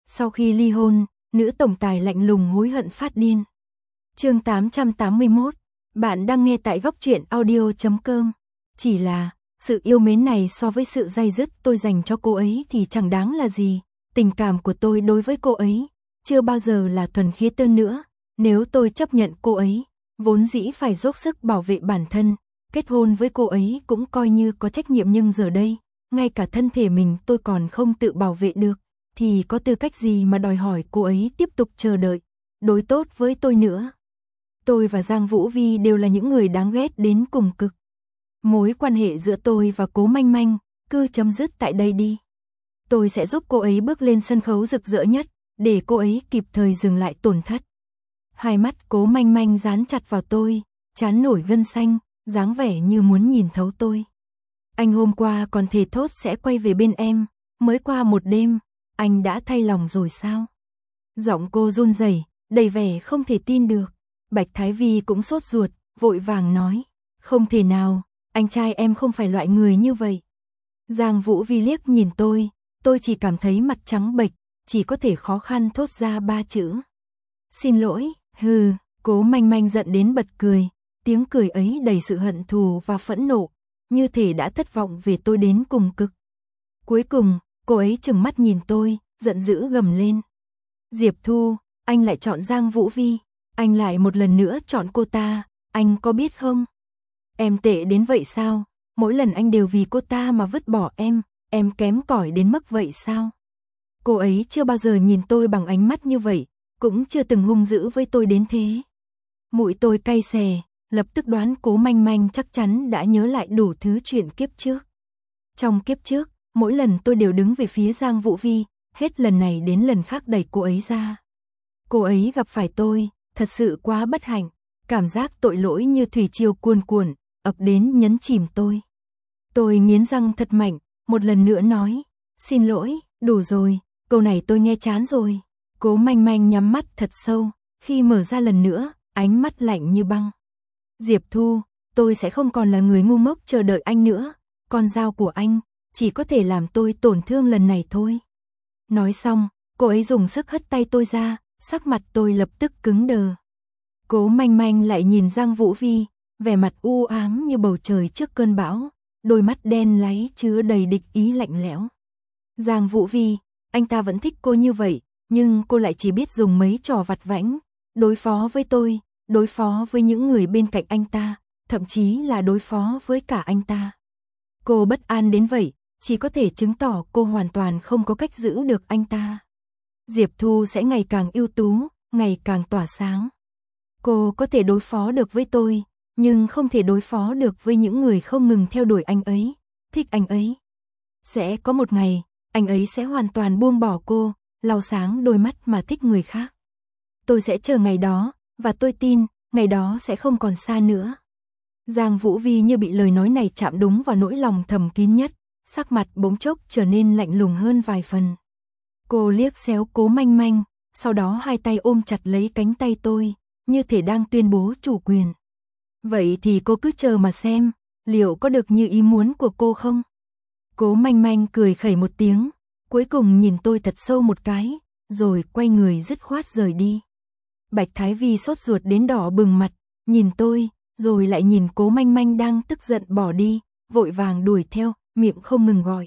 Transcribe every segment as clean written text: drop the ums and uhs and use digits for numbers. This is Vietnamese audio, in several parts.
Sau khi ly hôn, nữ tổng tài lạnh lùng hối hận phát điên. Chương 881, bạn đang nghe tại góc truyện audio.com. Chỉ là, sự yêu mến này so với sự day dứt tôi dành cho cô ấy thì chẳng đáng là gì. Tình cảm của tôi đối với cô ấy chưa bao giờ là thuần khiết hơn nữa. Nếu tôi chấp nhận cô ấy, vốn dĩ phải dốc sức bảo vệ bản thân, kết hôn với cô ấy cũng coi như có trách nhiệm, nhưng giờ đây, ngay cả thân thể mình tôi còn không tự bảo vệ được, thì có tư cách gì mà đòi hỏi cô ấy tiếp tục chờ đợi, đối tốt với tôi nữa. Tôi và Giang Vũ Vi đều là những người đáng ghét đến cùng cực. Mối quan hệ giữa tôi và Cố Manh Manh cứ chấm dứt tại đây đi. Tôi sẽ giúp cô ấy bước lên sân khấu rực rỡ nhất, để cô ấy kịp thời dừng lại tổn thất. Hai mắt Cố Manh Manh dán chặt vào tôi, trán nổi gân xanh, dáng vẻ như muốn nhìn thấu tôi. Anh hôm qua còn thề thốt sẽ quay về bên em, mới qua một đêm, anh đã thay lòng rồi sao? Giọng cô run rẩy, đầy vẻ không thể tin được. Bạch Thái Vi cũng sốt ruột, vội vàng nói, không thể nào, anh trai em không phải loại người như vậy. Giang Vũ Vi liếc nhìn tôi chỉ cảm thấy mặt trắng bệch, chỉ có thể khó khăn thốt ra 3 chữ. Xin lỗi, hừ. Cố Manh Manh giận đến bật cười, tiếng cười ấy đầy sự hận thù và phẫn nộ, như thể đã thất vọng về tôi đến cùng cực. Cuối cùng, cô ấy trừng mắt nhìn tôi, giận dữ gầm lên. Diệp Thu, anh lại chọn Giang Vũ Vi, anh lại một lần nữa chọn cô ta, anh có biết không? Em tệ đến vậy sao? Mỗi lần anh đều vì cô ta mà vứt bỏ em kém cỏi đến mức vậy sao? Cô ấy chưa bao giờ nhìn tôi bằng ánh mắt như vậy, cũng chưa từng hung dữ với tôi đến thế. Mũi tôi cay xè, lập tức đoán Cố Manh Manh chắc chắn đã nhớ lại đủ thứ chuyện kiếp trước. Trong kiếp trước, mỗi lần tôi đều đứng về phía Giang Vũ Vi, hết lần này đến lần khác đẩy cô ấy ra. Cô ấy gặp phải tôi, thật sự quá bất hạnh, cảm giác tội lỗi như thủy triều cuồn cuộn, ập đến nhấn chìm tôi. Tôi nghiến răng thật mạnh, một lần nữa nói, xin lỗi, đủ rồi, câu này tôi nghe chán rồi. Cố Manh Manh nhắm mắt thật sâu, khi mở ra lần nữa, ánh mắt lạnh như băng. Diệp Thu, tôi sẽ không còn là người ngu ngốc chờ đợi anh nữa, con dao của anh chỉ có thể làm tôi tổn thương lần này thôi. Nói xong, cô ấy dùng sức hất tay tôi ra, sắc mặt tôi lập tức cứng đờ. Cố Manh Manh lại nhìn Giang Vũ Vi, vẻ mặt u ám như bầu trời trước cơn bão, đôi mắt đen láy chứa đầy địch ý lạnh lẽo. Giang Vũ Vi, anh ta vẫn thích cô như vậy, nhưng cô lại chỉ biết dùng mấy trò vặt vãnh, đối phó với tôi, đối phó với những người bên cạnh anh ta, thậm chí là đối phó với cả anh ta. Cô bất an đến vậy, chỉ có thể chứng tỏ cô hoàn toàn không có cách giữ được anh ta. Diệp Thu sẽ ngày càng ưu tú, ngày càng tỏa sáng. Cô có thể đối phó được với tôi, nhưng không thể đối phó được với những người không ngừng theo đuổi anh ấy, thích anh ấy. Sẽ có một ngày, anh ấy sẽ hoàn toàn buông bỏ cô, lau sáng đôi mắt mà thích người khác. Tôi sẽ chờ ngày đó, và tôi tin, ngày đó sẽ không còn xa nữa. Giang Vũ Vi như bị lời nói này chạm đúng vào nỗi lòng thầm kín nhất, sắc mặt bỗng chốc trở nên lạnh lùng hơn vài phần. Cô liếc xéo Cố Manh Manh, sau đó hai tay ôm chặt lấy cánh tay tôi, như thể đang tuyên bố chủ quyền. Vậy thì cô cứ chờ mà xem, liệu có được như ý muốn của cô không? Cố Manh Manh cười khẩy một tiếng, cuối cùng nhìn tôi thật sâu một cái, rồi quay người dứt khoát rời đi. Bạch Thái Vi sốt ruột đến đỏ bừng mặt, nhìn tôi, rồi lại nhìn Cố Manh Manh đang tức giận bỏ đi, vội vàng đuổi theo, miệng không ngừng gọi.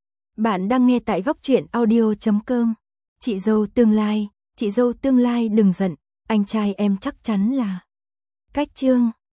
Bạn đang nghe tại góc truyện audio.com. Chị dâu tương lai đừng giận, anh trai em chắc chắn là. Cách chương